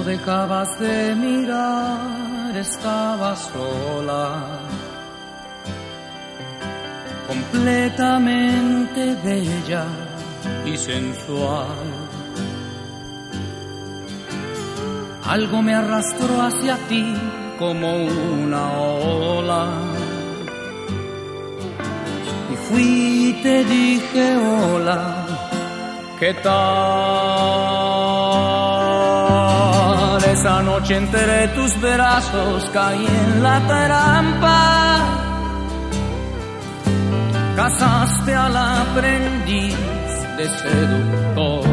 dejabas de mirar, estaba sola, completamente bella y sensual. Algo me arrastró hacia ti como una ola, y fui y te dije hola, ¿qué tal? Esa noche entre tus brazos caí en la trampa. Casaste al aprendiz de seductor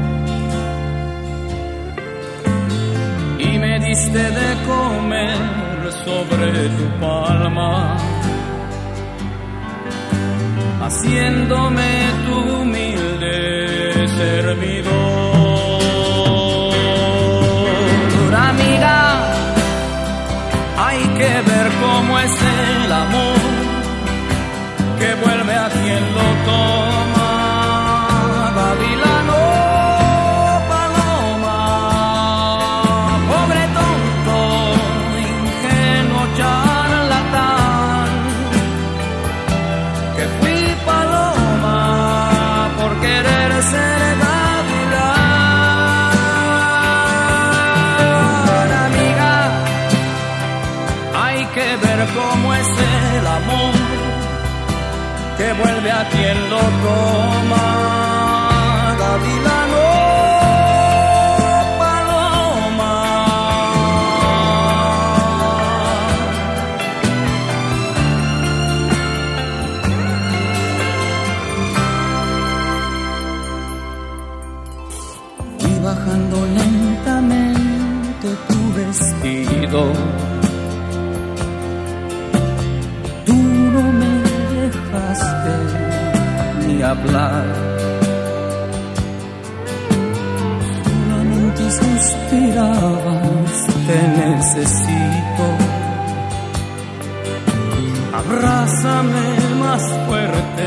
y me diste de comer sobre tu palma, haciéndome tu humilde servidor. Amiga, hay que ver cómo es el amor, que vuelve a quien lo toma. Gavilano, paloma, pobre tonto, ingenuo charlatán, que fui paloma por querer ser gavilán. Amiga, hay que ver cómo es el amor, que vuelve a quien lo toma. Gavilano, paloma. Y bajando lentamente tu vestido, tú no me dejaste ni hablar, solamente suspirabas, te necesito, abrázame más fuerte,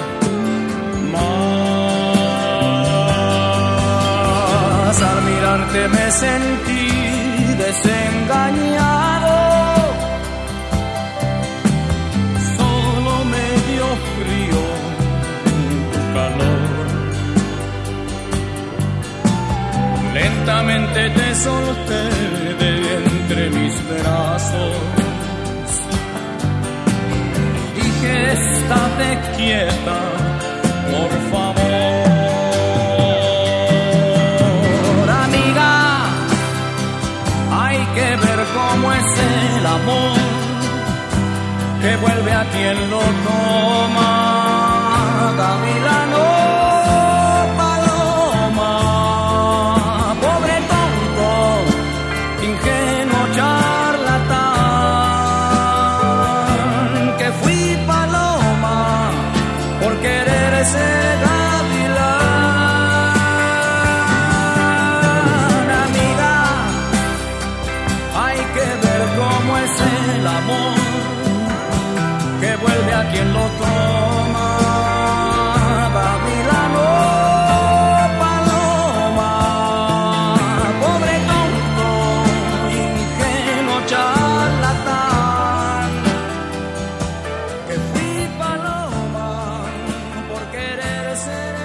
más. Al mirarte me sentí desengañado, lentamente te solté de entre mis brazos. Dije, estate quieta, por favor. Amiga, hay que ver cómo es el amor, que vuelve a quien lo toma. Gavilano, a quien lo toma. Gavilano, paloma, pobre tonto, ingenuo charlatán, que fui paloma por querer ser